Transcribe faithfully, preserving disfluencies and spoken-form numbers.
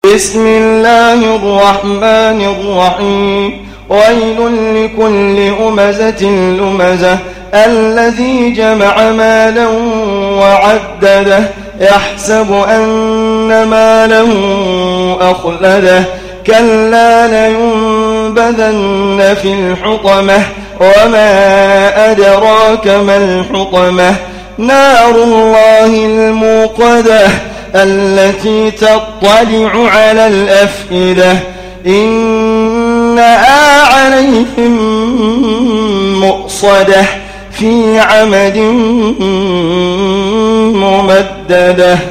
بسم الله الرحمن الرحيم ويل لكل همزة لمزة الذي جمع مالا وعدده يحسب أن ماله أخلده كلا لينبذن في الحطمة وما أدراك ما الحطمة نار الله الموقدة التي تطلع على الأفئدة إنها عليهم مؤصدة في عمد ممددة.